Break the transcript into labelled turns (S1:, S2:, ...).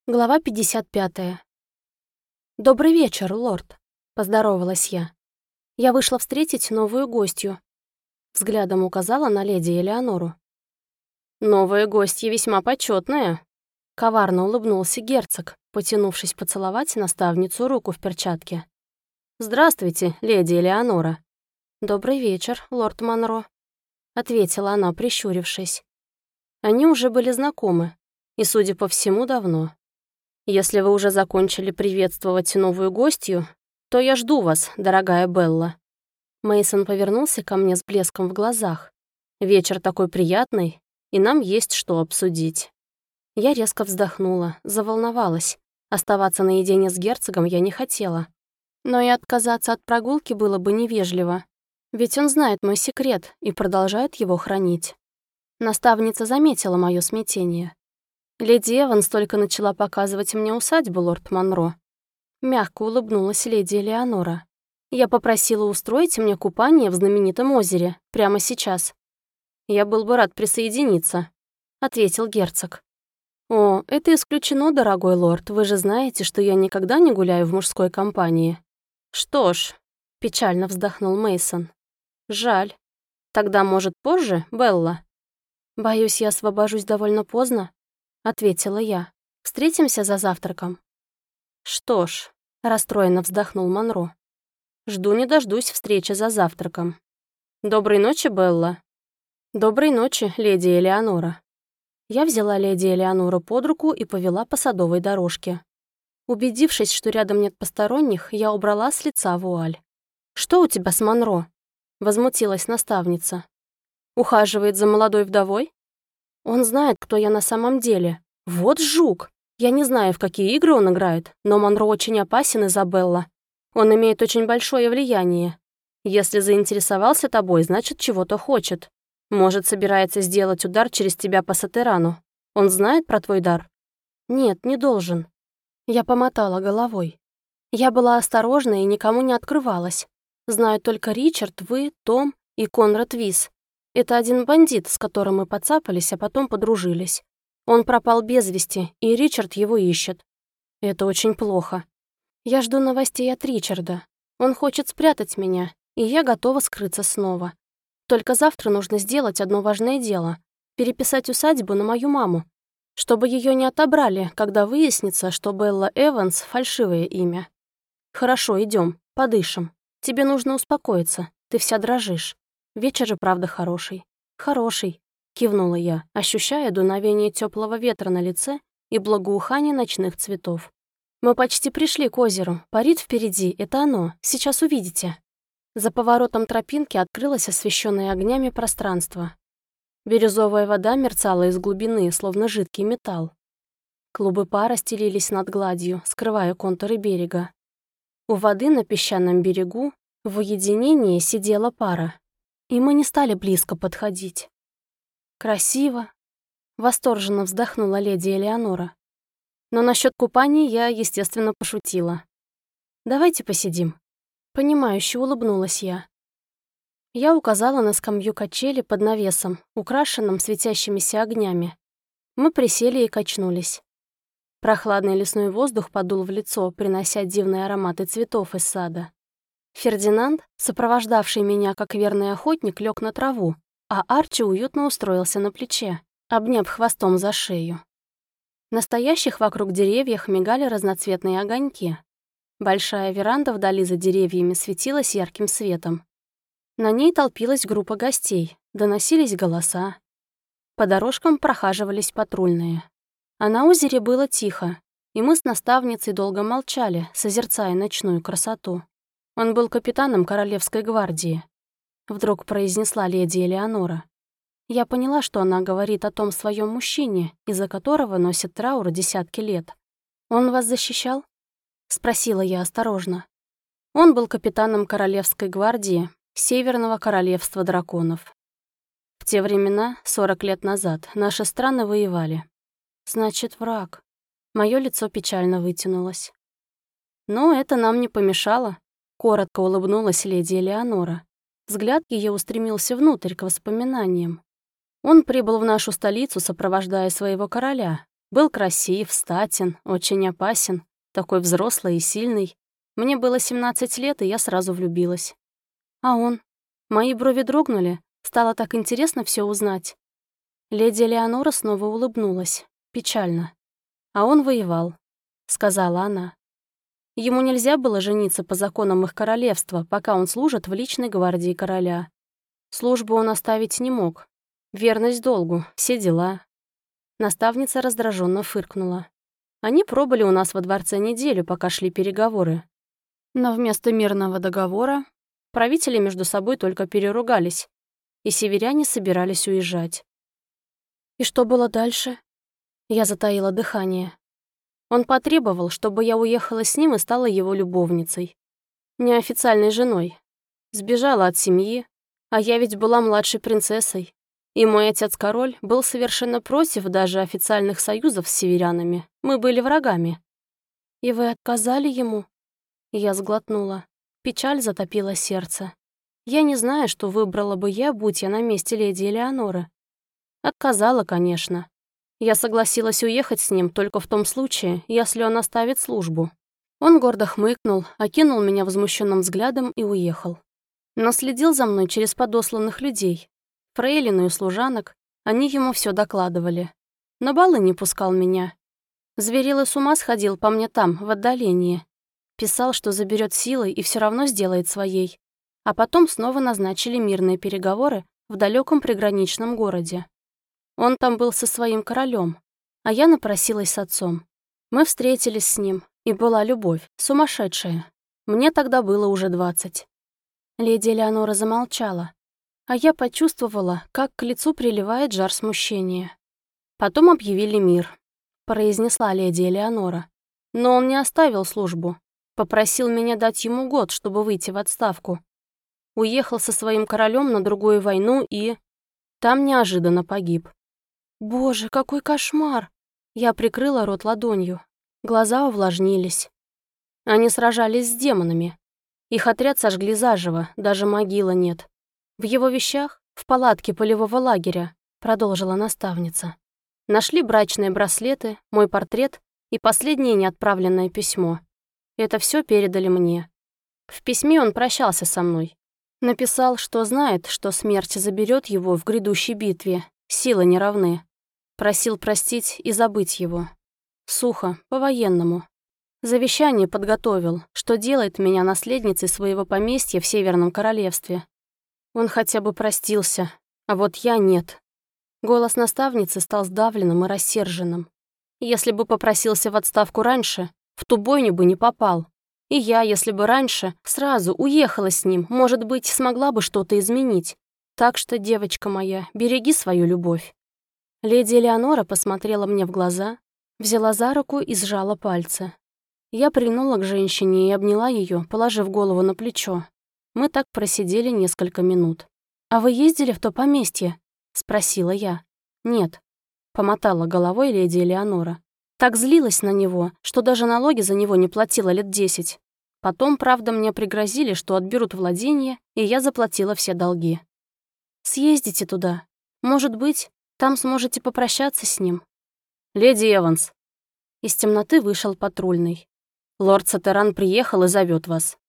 S1: Глава 55. «Добрый вечер, лорд», — поздоровалась я. Я вышла встретить новую гостью. Взглядом указала на леди Элеонору. «Новая гостья весьма почетная», — коварно улыбнулся герцог, потянувшись поцеловать наставницу руку в перчатке. «Здравствуйте, леди Элеонора». «Добрый вечер, лорд Монро», — ответила она, прищурившись. Они уже были знакомы, и, судя по всему, давно. «Если вы уже закончили приветствовать новую гостью, то я жду вас, дорогая Белла». Мейсон повернулся ко мне с блеском в глазах. «Вечер такой приятный, и нам есть что обсудить». Я резко вздохнула, заволновалась. Оставаться наедине с герцогом я не хотела. Но и отказаться от прогулки было бы невежливо. Ведь он знает мой секрет и продолжает его хранить. Наставница заметила мое смятение. «Леди Эванс только начала показывать мне усадьбу, лорд Монро». Мягко улыбнулась леди Элеонора. «Я попросила устроить мне купание в знаменитом озере прямо сейчас». «Я был бы рад присоединиться», — ответил герцог. «О, это исключено, дорогой лорд, вы же знаете, что я никогда не гуляю в мужской компании». «Что ж», — печально вздохнул Мейсон. «Жаль. Тогда, может, позже, Белла?» «Боюсь, я освобожусь довольно поздно», — ответила я. «Встретимся за завтраком». «Что ж», — расстроенно вздохнул Монро. «Жду не дождусь встречи за завтраком. Доброй ночи, Белла». «Доброй ночи, леди Элеонора». Я взяла леди Элеонору под руку и повела по садовой дорожке. Убедившись, что рядом нет посторонних, я убрала с лица вуаль. «Что у тебя с Монро?» — возмутилась наставница. «Ухаживает за молодой вдовой?» «Он знает, кто я на самом деле. Вот жук! Я не знаю, в какие игры он играет, но Монро очень опасен, Изабелла. Он имеет очень большое влияние. Если заинтересовался тобой, значит, чего-то хочет. Может, собирается сделать удар через тебя по Сатерану. Он знает про твой дар?» «Нет, не должен». Я помотала головой. Я была осторожна и никому не открывалась. Знаю только Ричард, вы, Том и Конрад Вис. Это один бандит, с которым мы подцапались, а потом подружились. Он пропал без вести, и Ричард его ищет. Это очень плохо. Я жду новостей от Ричарда. Он хочет спрятать меня, и я готова скрыться снова. Только завтра нужно сделать одно важное дело — переписать усадьбу на мою маму, чтобы ее не отобрали, когда выяснится, что Белла Эванс — фальшивое имя. Хорошо, идем, подышим. Тебе нужно успокоиться, ты вся дрожишь. Вечер и правда хороший. Хороший, кивнула я, ощущая дуновение теплого ветра на лице и благоухание ночных цветов. Мы почти пришли к озеру. Парит впереди, это оно, сейчас увидите. За поворотом тропинки открылось освещенное огнями пространство. Бирюзовая вода мерцала из глубины, словно жидкий металл. Клубы пара стелились над гладью, скрывая контуры берега. У воды на песчаном берегу в уединении сидела пара. И мы не стали близко подходить. «Красиво!» — восторженно вздохнула леди Элеонора. Но насчет купания я, естественно, пошутила. «Давайте посидим». Понимающе улыбнулась я. Я указала на скамью качели под навесом, украшенным светящимися огнями. Мы присели и качнулись. Прохладный лесной воздух подул в лицо, принося дивные ароматы цветов из сада. Фердинанд, сопровождавший меня как верный охотник, лег на траву, а Арчи уютно устроился на плече, обняв хвостом за шею. На стоящих вокруг деревьях мигали разноцветные огоньки. Большая веранда вдали за деревьями светилась ярким светом. На ней толпилась группа гостей, доносились голоса. По дорожкам прохаживались патрульные. А на озере было тихо, и мы с наставницей долго молчали, созерцая ночную красоту. «Он был капитаном Королевской гвардии», — вдруг произнесла леди Элеонора. Я поняла, что она говорит о том своем мужчине, из-за которого носит траур десятки лет. «Он вас защищал?» — спросила я осторожно. Он был капитаном Королевской гвардии Северного Королевства драконов. В те времена, 40 лет назад, наши страны воевали. Значит, враг. Моё лицо печально вытянулось. Но это нам не помешало. Коротко улыбнулась леди Элеонора. Взгляд ее устремился внутрь, к воспоминаниям. Он прибыл в нашу столицу, сопровождая своего короля, Был красив, статен, очень опасен, такой взрослый и сильный. Мне было 17 лет, и я сразу влюбилась. А он? Мои брови дрогнули, стало так интересно все узнать. Леди Элеонора снова улыбнулась, печально. «А он воевал», — сказала она. «Ему нельзя было жениться по законам их королевства, пока он служит в личной гвардии короля. Службу он оставить не мог. Верность долгу, все дела». Наставница раздраженно фыркнула. Они пробыли у нас во дворце неделю, пока шли переговоры. Но вместо мирного договора правители между собой только переругались, и северяне собирались уезжать. И что было дальше? Я затаила дыхание. Он потребовал, чтобы я уехала с ним и стала его любовницей. Неофициальной женой. Сбежала от семьи, а я ведь была младшей принцессой. И мой отец-король был совершенно против даже официальных союзов с северянами. Мы были врагами. «И вы отказали ему?» Я сглотнула. Печаль затопила сердце. Я не знаю, что выбрала бы я, будь я на месте леди Элеоноры. Отказала, конечно. Я согласилась уехать с ним только в том случае, если он оставит службу. Он гордо хмыкнул, окинул меня возмущенным взглядом и уехал. Но следил за мной через подосланных людей. Фрейлину и служанок, они ему все докладывали. На балы не пускал меня. Зверел и с ума сходил по мне там, в отдалении. Писал, что заберет силой и все равно сделает своей. А потом снова назначили мирные переговоры в далеком приграничном городе. Он там был со своим королем, а я напросилась с отцом. Мы встретились с ним, и была любовь, сумасшедшая. Мне тогда было уже 20. Леди Элеонора замолчала, а я почувствовала, как к лицу приливает жар смущения. Потом объявили мир, произнесла леди Элеонора. Но он не оставил службу, попросил меня дать ему год, чтобы выйти в отставку. Уехал со своим королем на другую войну и... там неожиданно погиб. Боже, какой кошмар! Я прикрыла рот ладонью. Глаза увлажнились. Они сражались с демонами. Их отряд сожгли заживо, даже могилы нет. В его вещах, в палатке полевого лагеря, продолжила наставница. Нашли брачные браслеты, мой портрет и последнее неотправленное письмо. Это все передали мне. В письме он прощался со мной. Написал, что знает, что смерть заберет его в грядущей битве, силы не равны. Просил простить и забыть его. Сухо, по-военному. Завещание подготовил, что делает меня наследницей своего поместья в Северном Королевстве. Он хотя бы простился, а вот я нет. Голос наставницы стал сдавленным и рассерженным. Если бы попросился в отставку раньше, в ту бойню бы не попал. И я, если бы раньше, сразу уехала с ним, может быть, смогла бы что-то изменить. Так что, девочка моя, береги свою любовь. Леди Элеонора посмотрела мне в глаза, взяла за руку и сжала пальцы. Я прильнула к женщине и обняла ее, положив голову на плечо. Мы так просидели несколько минут. «А вы ездили в то поместье?» — спросила я. «Нет», — помотала головой леди Элеонора. Так злилась на него, что даже налоги за него не платила лет 10. Потом, правда, мне пригрозили, что отберут владения, и я заплатила все долги. «Съездите туда. Может быть, там сможете попрощаться с ним». «Леди Эванс». Из темноты вышел патрульный. «Лорд Сатеран приехал и зовет вас».